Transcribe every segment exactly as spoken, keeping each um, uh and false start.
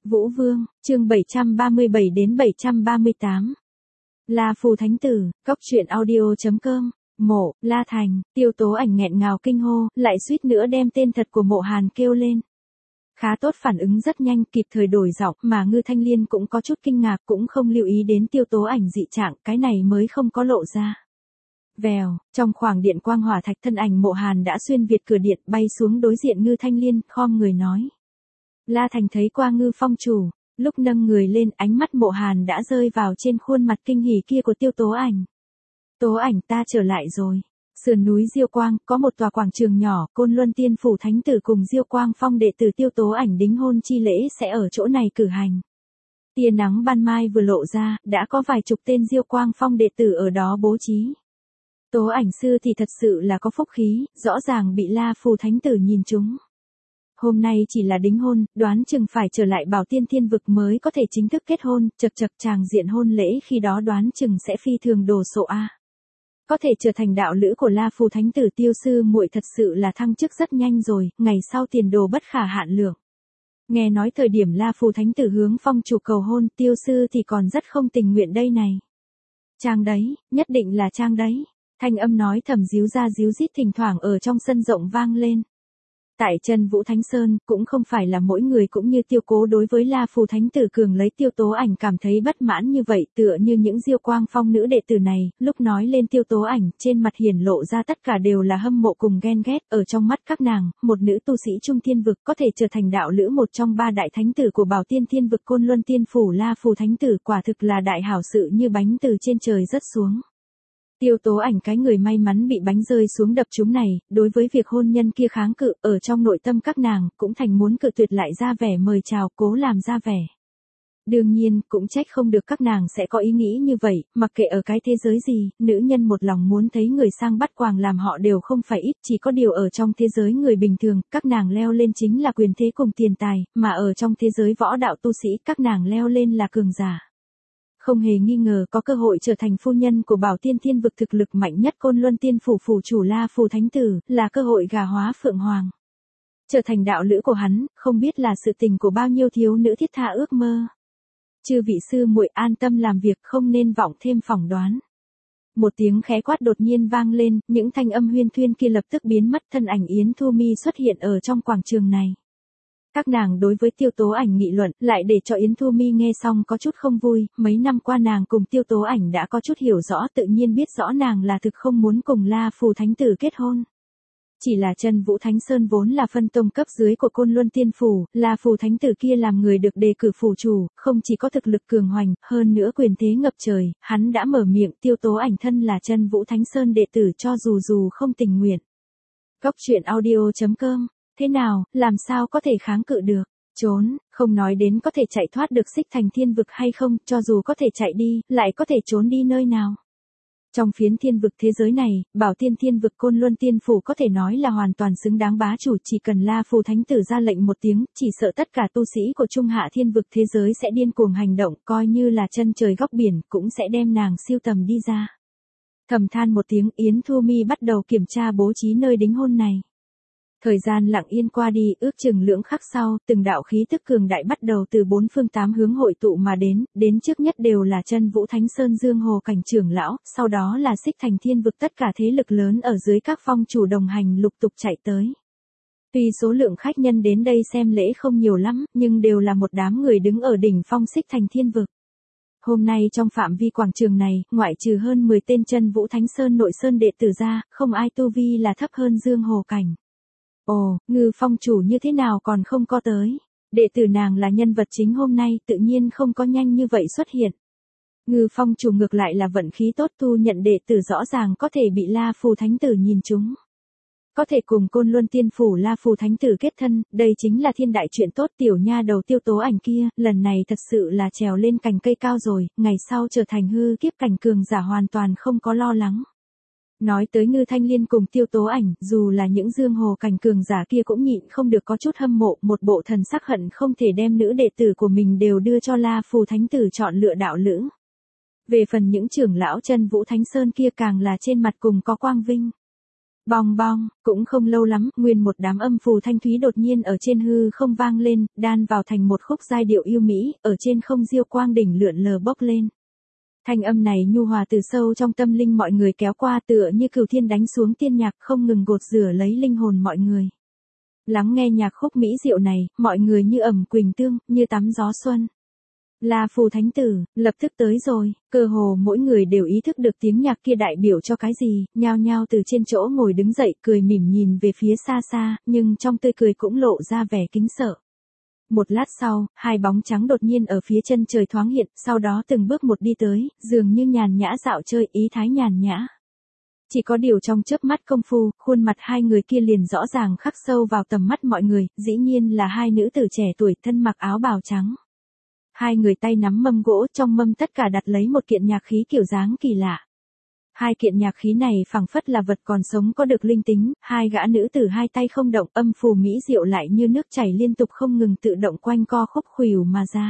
Vũ Vương, chương bảy trăm ba mươi bảy đến bảy trăm ba mươi tám. La Phù Thánh Tử, Cốc truyện audio.com, Mộ, La Thành, Tiêu Tố Ảnh nghẹn ngào kinh hô, lại suýt nữa đem tên thật của Mộ Hàn kêu lên. Khá tốt, phản ứng rất nhanh, kịp thời đổi giọng, mà Ngư Thanh Liên cũng có chút kinh ngạc, cũng không lưu ý đến Tiêu Tố Ảnh dị trạng, cái này mới không có lộ ra. Vèo, trong khoảng điện quang hỏa thạch, thân ảnh Mộ Hàn đã xuyên việt cửa điện, bay xuống đối diện Ngư Thanh Liên, khom người nói. La Thành thấy qua Ngư Phong chủ, lúc nâng người lên, ánh mắt Mộ Hàn đã rơi vào trên khuôn mặt kinh hỉ kia của Tiêu Tố Ảnh. Tố Ảnh, ta trở lại rồi. Sườn núi Diêu Quang, có một tòa quảng trường nhỏ, Côn Luân Tiên Phủ Thánh Tử cùng Diêu Quang Phong đệ tử Tiêu Tố Ảnh đính hôn chi lễ sẽ ở chỗ này cử hành. Tia nắng ban mai vừa lộ ra, đã có vài chục tên Diêu Quang Phong đệ tử ở đó bố trí. Tố Ảnh sư thì thật sự là có phúc khí, rõ ràng bị La Phù Thánh Tử nhìn trúng. Hôm nay chỉ là đính hôn, đoán chừng phải trở lại Bảo Tiên Thiên Vực mới có thể chính thức kết hôn, chật chật chàng diện hôn lễ khi đó đoán chừng sẽ phi thường đồ sộ a. Có thể trở thành đạo lữ của La Phù Thánh Tử Tiêu sư muội thật sự là thăng chức rất nhanh rồi, ngày sau tiền đồ bất khả hạn lượng. Nghe nói thời điểm La Phù Thánh Tử hướng Phong chủ cầu hôn, Tiêu sư thì còn rất không tình nguyện đây này. Trang đấy, nhất định là trang đấy. Thanh âm nói thầm díu ra díu dít thỉnh thoảng ở trong sân rộng vang lên. Tại chân Vũ Thánh Sơn, cũng không phải là mỗi người cũng như Tiêu Cố đối với La Phù Thánh Tử cường lấy Tiêu Tố Ảnh cảm thấy bất mãn như vậy, tựa như những Diêu Quang Phong nữ đệ tử này, lúc nói lên Tiêu Tố Ảnh, trên mặt hiển lộ ra tất cả đều là hâm mộ cùng ghen ghét, ở trong mắt các nàng, một nữ tu sĩ trung thiên vực có thể trở thành đạo lữ một trong ba đại thánh tử của Bảo Tiên Thiên Vực Côn Luân Tiên Phủ La Phù Thánh Tử, quả thực là đại hảo sự như bánh từ trên trời rớt xuống. Tiêu Tố Ảnh cái người may mắn bị bánh rơi xuống đập chúng này, đối với việc hôn nhân kia kháng cự, ở trong nội tâm các nàng, cũng thành muốn cự tuyệt lại ra vẻ mời chào, cố làm ra vẻ. Đương nhiên, cũng trách không được các nàng sẽ có ý nghĩ như vậy, mặc kệ ở cái thế giới gì, nữ nhân một lòng muốn thấy người sang bắt quàng làm họ đều không phải ít, chỉ có điều ở trong thế giới người bình thường, các nàng leo lên chính là quyền thế cùng tiền tài, mà ở trong thế giới võ đạo tu sĩ, các nàng leo lên là cường giả. Không hề nghi ngờ có cơ hội trở thành phu nhân của Bảo Tiên Thiên Vực thực lực mạnh nhất Côn Luân Tiên Phủ phủ chủ La Phù Thánh Tử, là cơ hội gà hóa phượng hoàng. Trở thành đạo lữ của hắn, không biết là sự tình của bao nhiêu thiếu nữ thiết tha ước mơ. Chư vị sư muội an tâm làm việc, không nên vọng thêm phỏng đoán. Một tiếng khẽ quát đột nhiên vang lên, những thanh âm huyên thuyên kia lập tức biến mất, thân ảnh Yến Thu Mi xuất hiện ở trong quảng trường này. Các nàng đối với Tiêu Tố Ảnh nghị luận, lại để cho Yến Thu Mi nghe xong có chút không vui, mấy năm qua nàng cùng Tiêu Tố Ảnh đã có chút hiểu rõ, tự nhiên biết rõ nàng là thực không muốn cùng La Phù Thánh Tử kết hôn. Chỉ là chân Vũ Thánh Sơn vốn là phân tông cấp dưới của Côn Luân Tiên Phủ, La Phù Thánh Tử kia làm người được đề cử phủ chủ, không chỉ có thực lực cường hoành, hơn nữa quyền thế ngập trời, hắn đã mở miệng, Tiêu Tố Ảnh thân là chân Vũ Thánh Sơn đệ tử cho dù dù không tình nguyện. Cốc truyện audio.com. Thế nào, làm sao có thể kháng cự được? Trốn, không nói đến có thể chạy thoát được Xích Thành Thiên Vực hay không, cho dù có thể chạy đi, lại có thể trốn đi nơi nào? Trong phiến thiên vực thế giới này, Bảo Tiên Thiên Vực Côn Luân Tiên Phủ có thể nói là hoàn toàn xứng đáng bá chủ, chỉ cần La Phù Thánh Tử ra lệnh một tiếng, chỉ sợ tất cả tu sĩ của Trung Hạ Thiên Vực thế giới sẽ điên cuồng hành động, coi như là chân trời góc biển, cũng sẽ đem nàng siêu tầm đi ra. Thầm than một tiếng, Yến Thu Mi bắt đầu kiểm tra bố trí nơi đính hôn này. Thời gian lặng yên qua đi, ước chừng lưỡng khắc sau, từng đạo khí tức cường đại bắt đầu từ bốn phương tám hướng hội tụ mà đến, đến trước nhất đều là chân Vũ Thánh Sơn Dương Hồ cảnh trưởng lão, sau đó là Xích Thành Thiên Vực, tất cả thế lực lớn ở dưới các phong chủ đồng hành lục tục chạy tới. Tuy số lượng khách nhân đến đây xem lễ không nhiều lắm, nhưng đều là một đám người đứng ở đỉnh phong Xích Thành Thiên Vực. Hôm nay trong phạm vi quảng trường này, ngoại trừ hơn mười tên chân Vũ Thánh Sơn nội sơn đệ tử ra, không ai tu vi là thấp hơn Dương Hồ cảnh. Ồ, Ngư Phong chủ như thế nào còn không có tới? Đệ tử nàng là nhân vật chính hôm nay, tự nhiên không có nhanh như vậy xuất hiện. Ngư Phong chủ ngược lại là vận khí tốt, tu nhận đệ tử rõ ràng có thể bị La Phù Thánh Tử nhìn trúng. Có thể cùng Côn Luân Tiên Phủ La Phù Thánh Tử kết thân, đây chính là thiên đại chuyện tốt. Tiểu nha đầu Tiêu Tố Ảnh kia, lần này thật sự là trèo lên cành cây cao rồi, ngày sau trở thành hư kiếp cảnh cường giả hoàn toàn không có lo lắng. Nói tới Ngư Thanh Liên cùng Tiêu Tố Ảnh, dù là những Dương Hồ cảnh cường giả kia cũng nhịn không được có chút hâm mộ, một bộ thần sắc hận không thể đem nữ đệ tử của mình đều đưa cho La Phù Thánh Tử chọn lựa đạo lữ. Về phần những trưởng lão chân Vũ Thánh Sơn kia càng là trên mặt cùng có quang vinh. Bong bong, cũng không lâu lắm, nguyên một đám âm phù thanh thúy đột nhiên ở trên hư không vang lên, đan vào thành một khúc giai điệu yêu mỹ, ở trên không diêu quang đỉnh lượn lờ bốc lên. Thanh âm này nhu hòa từ sâu trong tâm linh mọi người kéo qua tựa như cửu thiên đánh xuống tiên nhạc không ngừng gột rửa lấy linh hồn mọi người. Lắng nghe nhạc khúc mỹ diệu này, mọi người như ẩm quỳnh tương, như tắm gió xuân. La phù thánh tử, lập tức tới rồi, cơ hồ mỗi người đều ý thức được tiếng nhạc kia đại biểu cho cái gì, nhao nhao từ trên chỗ ngồi đứng dậy cười mỉm nhìn về phía xa xa, nhưng trong tươi cười cũng lộ ra vẻ kính sợ. Một lát sau, hai bóng trắng đột nhiên ở phía chân trời thoáng hiện, sau đó từng bước một đi tới, dường như nhàn nhã dạo chơi, ý thái nhàn nhã. Chỉ có điều trong chớp mắt công phu, khuôn mặt hai người kia liền rõ ràng khắc sâu vào tầm mắt mọi người, dĩ nhiên là hai nữ tử trẻ tuổi thân mặc áo bào trắng. Hai người tay nắm mâm gỗ, trong mâm tất cả đặt lấy một kiện nhạc khí kiểu dáng kỳ lạ. Hai kiện nhạc khí này phảng phất là vật còn sống có được linh tính, hai gã nữ tử hai tay không động, âm phù mỹ diệu lại như nước chảy liên tục không ngừng tự động quanh co khúc khuỷu mà ra.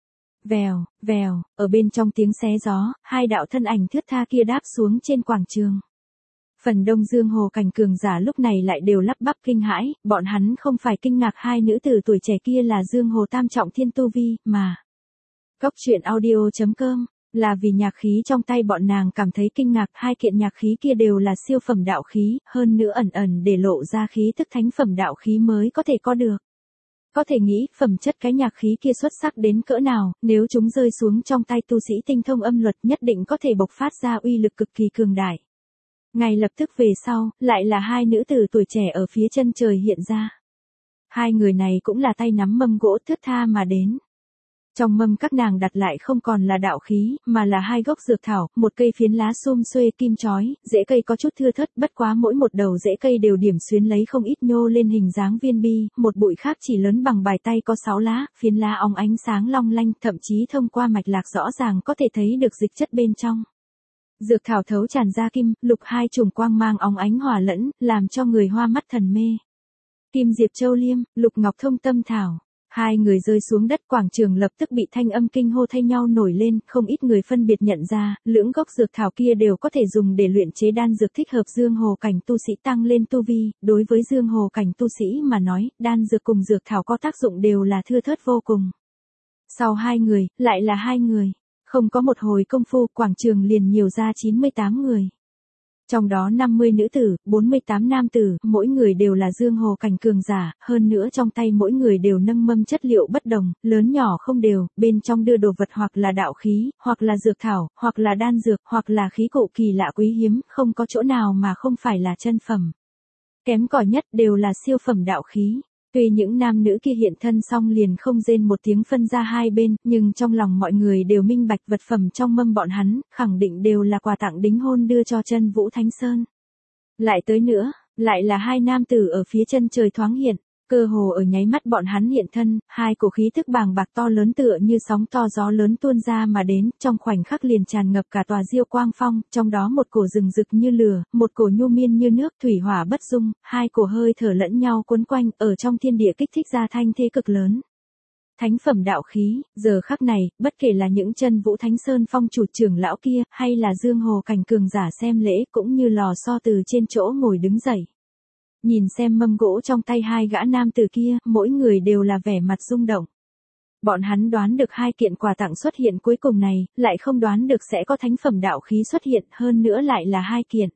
Vèo, vèo, ở bên trong tiếng xé gió, hai đạo thân ảnh thướt tha kia đáp xuống trên quảng trường. Phần đông Dương Hồ cảnh cường giả lúc này lại đều lắp bắp kinh hãi, bọn hắn không phải kinh ngạc hai nữ tử tuổi trẻ kia là Dương Hồ tam trọng thiên tu vi, mà Cốc truyện audio chấm com, là vì nhạc khí trong tay bọn nàng cảm thấy kinh ngạc, hai kiện nhạc khí kia đều là siêu phẩm đạo khí, hơn nữa ẩn ẩn để lộ ra khí tức thánh phẩm đạo khí mới có thể có được. Có thể nghĩ, phẩm chất cái nhạc khí kia xuất sắc đến cỡ nào, nếu chúng rơi xuống trong tay tu sĩ tinh thông âm luật nhất định có thể bộc phát ra uy lực cực kỳ cường đại. Ngay lập tức về sau, lại là hai nữ tử tuổi trẻ ở phía chân trời hiện ra. Hai người này cũng là tay nắm mâm gỗ thướt tha mà đến. Trong mâm các nàng đặt lại không còn là đạo khí, mà là hai gốc dược thảo, một cây phiến lá sum xuê kim chói, rễ cây có chút thưa thớt, bất quá mỗi một đầu rễ cây đều điểm xuyến lấy không ít nhô lên hình dáng viên bi, một bụi khác chỉ lớn bằng bàn tay có sáu lá, phiến lá óng ánh sáng long lanh, thậm chí thông qua mạch lạc rõ ràng có thể thấy được dịch chất bên trong. Dược thảo thấu tràn ra kim, lục hai chùm quang mang óng ánh hòa lẫn, làm cho người hoa mắt thần mê. Kim diệp châu liêm, lục ngọc thông tâm thảo. Hai người rơi xuống đất, quảng trường lập tức bị thanh âm kinh hô thay nhau nổi lên, không ít người phân biệt nhận ra, lưỡng gốc dược thảo kia đều có thể dùng để luyện chế đan dược thích hợp Dương Hồ cảnh tu sĩ tăng lên tu vi, đối với Dương Hồ cảnh tu sĩ mà nói, đan dược cùng dược thảo có tác dụng đều là thưa thớt vô cùng. Sau hai người, lại là hai người, không có một hồi công phu, quảng trường liền nhiều ra chín mươi tám người. Trong đó năm mươi nữ tử, bốn mươi tám nam tử, mỗi người đều là Dương Hồ cảnh cường giả, hơn nữa trong tay mỗi người đều nâng mâm chất liệu bất đồng, lớn nhỏ không đều, bên trong đưa đồ vật hoặc là đạo khí, hoặc là dược thảo, hoặc là đan dược, hoặc là khí cụ kỳ lạ quý hiếm, không có chỗ nào mà không phải là chân phẩm. Kém cỏi nhất đều là siêu phẩm đạo khí. Tuy những nam nữ kia hiện thân xong liền không rên một tiếng phân ra hai bên, nhưng trong lòng mọi người đều minh bạch vật phẩm trong mâm bọn hắn, khẳng định đều là quà tặng đính hôn đưa cho chân Vũ Thánh Sơn. Lại tới nữa, lại là hai nam tử ở phía chân trời thoáng hiện, cơ hồ ở nháy mắt bọn hắn hiện thân, hai cổ khí thức bàng bạc to lớn tựa như sóng to gió lớn tuôn ra mà đến, trong khoảnh khắc liền tràn ngập cả tòa Diêu Quang Phong, trong đó một cổ rừng rực như lửa, một cổ nhu miên như nước, thủy hỏa bất dung, hai cổ hơi thở lẫn nhau quấn quanh, ở trong thiên địa kích thích ra thanh thế cực lớn. Thánh phẩm đạo khí, giờ khắc này, bất kể là những chân Vũ Thánh Sơn phong chủ trưởng lão kia, hay là Dương Hồ cảnh cường giả xem lễ, cũng như lò xo từ trên chỗ ngồi đứng dậy. Nhìn xem mâm gỗ trong tay hai gã nam tử kia, mỗi người đều là vẻ mặt rung động. Bọn hắn đoán được hai kiện quà tặng xuất hiện cuối cùng này, lại không đoán được sẽ có thánh phẩm đạo khí xuất hiện, hơn nữa lại là hai kiện.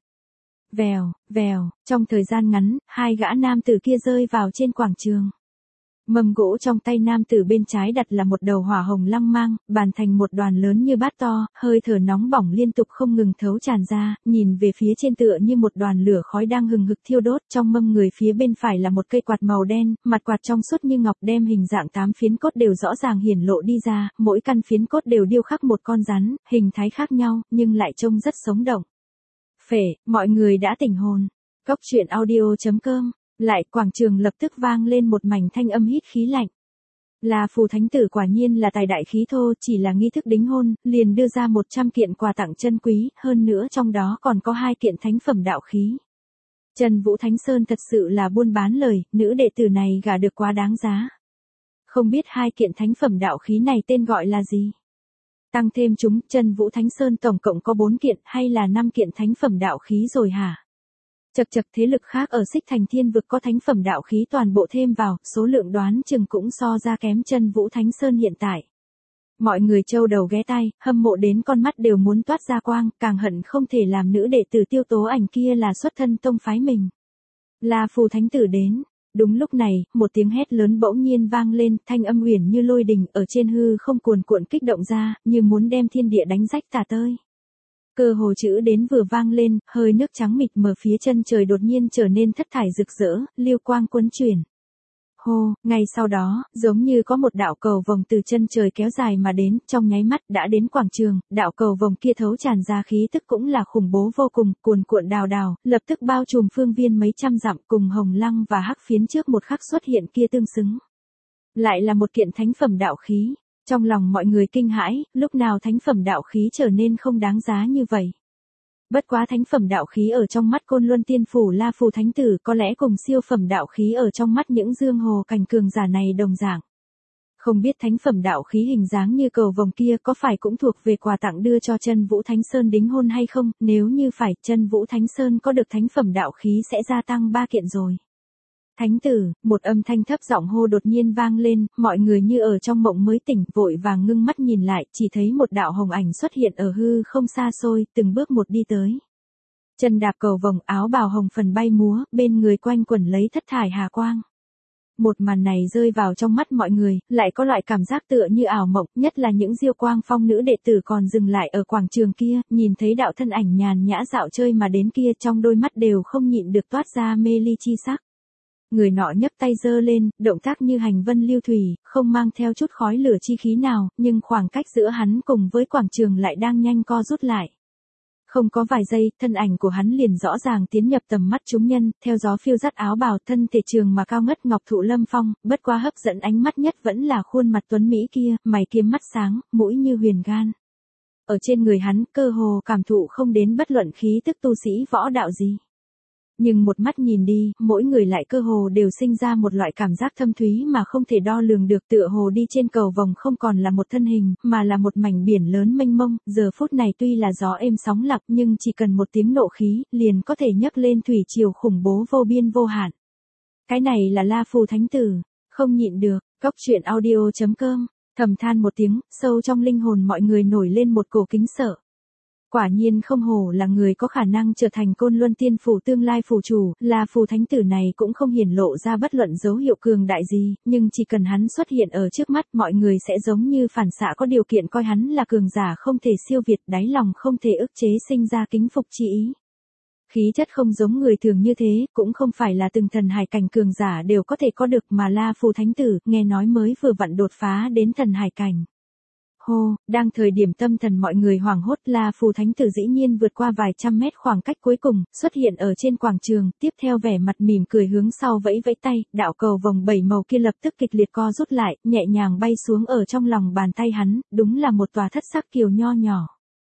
Vèo, vèo, trong thời gian ngắn, hai gã nam tử kia rơi vào trên quảng trường. Mâm gỗ trong tay nam tử bên trái đặt là một đầu hỏa hồng lăng mang, bàn thành một đoàn lớn như bát to, hơi thở nóng bỏng liên tục không ngừng thấu tràn ra, nhìn về phía trên tựa như một đoàn lửa khói đang hừng hực thiêu đốt, trong mâm người phía bên phải là một cây quạt màu đen, mặt quạt trong suốt như ngọc, đem hình dạng tám phiến cốt đều rõ ràng hiển lộ đi ra, mỗi căn phiến cốt đều điêu khắc một con rắn, hình thái khác nhau, nhưng lại trông rất sống động. Phể, mọi người đã tỉnh hồn. Cốc truyện audio chấm com. Lại, quảng trường lập tức vang lên một mảnh thanh âm hít khí lạnh. La phù thánh tử quả nhiên là tài đại khí thô, chỉ là nghi thức đính hôn, liền đưa ra một trăm kiện quà tặng chân quý, hơn nữa trong đó còn có hai kiện thánh phẩm đạo khí. Chân Vũ Thánh Sơn thật sự là buôn bán lời, nữ đệ tử này gả được quá đáng giá. Không biết hai kiện thánh phẩm đạo khí này tên gọi là gì? Tăng thêm chúng, Chân Vũ Thánh Sơn tổng cộng có bốn kiện hay là năm kiện thánh phẩm đạo khí rồi hả? Chật chật, thế lực khác ở Xích Thành Thiên vực có thánh phẩm đạo khí toàn bộ thêm vào, số lượng đoán chừng cũng so ra kém Chân Vũ Thánh Sơn hiện tại. Mọi người châu đầu ghé tai, hâm mộ đến con mắt đều muốn toát ra quang, càng hận không thể làm nữ đệ tử Tiêu Tố Ảnh kia là xuất thân tông phái mình. La Phù Thánh Tử đến. Đúng lúc này, một tiếng hét lớn bỗng nhiên vang lên, thanh âm uyển như lôi đình ở trên hư không cuồn cuộn kích động ra, như muốn đem thiên địa đánh rách tả tơi. Cơ hồ chữ đến vừa vang lên, hơi nước trắng mịt mờ phía chân trời đột nhiên trở nên thất thải rực rỡ, lưu quang cuốn chuyển. Hô, ngay sau đó, giống như có một đạo cầu vồng từ chân trời kéo dài mà đến, trong nháy mắt đã đến quảng trường, đạo cầu vồng kia thấu tràn ra khí tức cũng là khủng bố vô cùng, cuồn cuộn đào đào, lập tức bao trùm phương viên mấy trăm dặm cùng hồng lăng và hắc phiến trước một khắc xuất hiện kia tương xứng. Lại là một kiện thánh phẩm đạo khí, trong lòng mọi người kinh hãi, lúc nào thánh phẩm đạo khí trở nên không đáng giá như vậy. Bất quá thánh phẩm đạo khí ở trong mắt Côn Luân Tiên Phủ La Phù Thánh Tử có lẽ cùng siêu phẩm đạo khí ở trong mắt những dương hồ cảnh cường giả này đồng dạng. Không biết thánh phẩm đạo khí hình dáng như cầu vồng kia có phải cũng thuộc về quà tặng đưa cho Chân Vũ Thánh Sơn đính hôn hay không, nếu như phải, Chân Vũ Thánh Sơn có được thánh phẩm đạo khí sẽ gia tăng ba kiện rồi. Thánh tử, một âm thanh thấp giọng hô đột nhiên vang lên, mọi người như ở trong mộng mới tỉnh, vội vàng ngưng mắt nhìn lại, chỉ thấy một đạo hồng ảnh xuất hiện ở hư không xa xôi, từng bước một đi tới. Chân đạp cầu vồng, áo bào hồng phần bay múa, bên người quanh quẩn lấy thất thải hà quang. Một màn này rơi vào trong mắt mọi người, lại có loại cảm giác tựa như ảo mộng, nhất là những Diêu Quang Phong nữ đệ tử còn dừng lại ở quảng trường kia, nhìn thấy đạo thân ảnh nhàn nhã dạo chơi mà đến kia, trong đôi mắt đều không nhịn được toát ra mê ly chi sắc. Người nọ nhấc tay giơ lên, động tác như hành vân lưu thủy, không mang theo chút khói lửa chi khí nào, nhưng khoảng cách giữa hắn cùng với quảng trường lại đang nhanh co rút lại. Không có vài giây, thân ảnh của hắn liền rõ ràng tiến nhập tầm mắt chúng nhân, theo gió phiêu dắt áo bào, thân thể trường mà cao ngất ngọc thụ lâm phong, bất quá hấp dẫn ánh mắt nhất vẫn là khuôn mặt tuấn mỹ kia, mày kiếm mắt sáng, mũi như huyền gan. Ở trên người hắn, cơ hồ cảm thụ không đến bất luận khí tức tu sĩ võ đạo gì. Nhưng một mắt nhìn đi, mỗi người lại cơ hồ đều sinh ra một loại cảm giác thâm thúy mà không thể đo lường được, tựa hồ đi trên cầu vồng không còn là một thân hình, mà là một mảnh biển lớn mênh mông, giờ phút này tuy là gió êm sóng lặng nhưng chỉ cần một tiếng nộ khí, liền có thể nhấc lên thủy triều khủng bố vô biên vô hạn. Cái này là La Phù Thánh Tử, không nhịn được, Cốc Truyện Audio chấm com, thầm than một tiếng, sâu trong linh hồn mọi người nổi lên một cổ kính sợ. Quả nhiên không hổ là người có khả năng trở thành Côn Luân Tiên Phủ tương lai phủ chủ, là Phù Thánh Tử này cũng không hiển lộ ra bất luận dấu hiệu cường đại gì, nhưng chỉ cần hắn xuất hiện ở trước mắt mọi người sẽ giống như phản xạ có điều kiện coi hắn là cường giả không thể siêu việt, đáy lòng không thể ức chế sinh ra kính phục chi ý. Khí chất không giống người thường như thế, cũng không phải là từng thần hải cảnh cường giả đều có thể có được mà La Phù Thánh Tử, nghe nói mới vừa vặn đột phá đến thần hải cảnh. Hô, đang thời điểm tâm thần mọi người hoảng hốt, La Phù Thánh Tử dĩ nhiên vượt qua vài trăm mét khoảng cách cuối cùng, xuất hiện ở trên quảng trường, tiếp theo vẻ mặt mỉm cười hướng sau vẫy vẫy tay, đạo cầu vồng bảy màu kia lập tức kịch liệt co rút lại, nhẹ nhàng bay xuống ở trong lòng bàn tay hắn, đúng là một tòa thất sắc kiều nho nhỏ.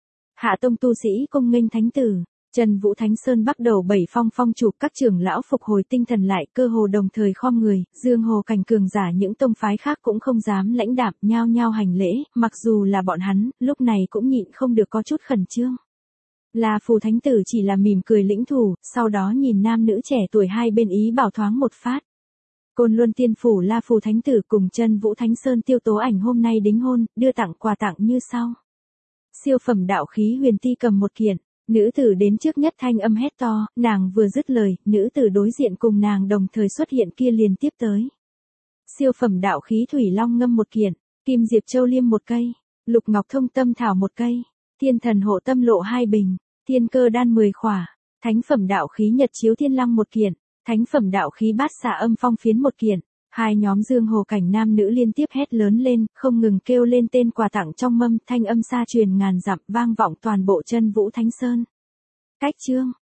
Hạ tông tu sĩ cung nghênh Thánh Tử. Chân Vũ Thánh Sơn bắt đầu bảy phong phong chủ, các trưởng lão phục hồi tinh thần lại, cơ hồ đồng thời khom người, dương hồ cảnh cường giả những tông phái khác cũng không dám lãnh đạm, nhao nhao hành lễ, mặc dù là bọn hắn, lúc này cũng nhịn không được có chút khẩn trương. La Phù Thánh Tử chỉ là mỉm cười lĩnh thủ, sau đó nhìn nam nữ trẻ tuổi hai bên ý bảo thoáng một phát. Côn Luân Tiên Phủ La Phù Thánh Tử cùng Chân Vũ Thánh Sơn Tiêu Tố Ảnh hôm nay đính hôn, đưa tặng quà tặng như sau. Siêu phẩm đạo khí huyền ti cầm một kiện. Nữ tử đến trước nhất thanh âm hét to, nàng vừa dứt lời, nữ tử đối diện cùng nàng đồng thời xuất hiện kia liền tiếp tới. Siêu phẩm đạo khí thủy long ngâm một kiện, kim diệp châu liêm một cây, lục ngọc thông tâm thảo một cây, thiên thần hộ tâm lộ hai bình, thiên cơ đan mười khỏa, thánh phẩm đạo khí nhật chiếu thiên lăng một kiện, thánh phẩm đạo khí bát xạ âm phong phiến một kiện. Hai nhóm dương hồ cảnh nam nữ liên tiếp hét lớn lên, không ngừng kêu lên tên quà tặng trong mâm, thanh âm xa truyền ngàn dặm vang vọng toàn bộ Chân Vũ Thánh Sơn. Cách chương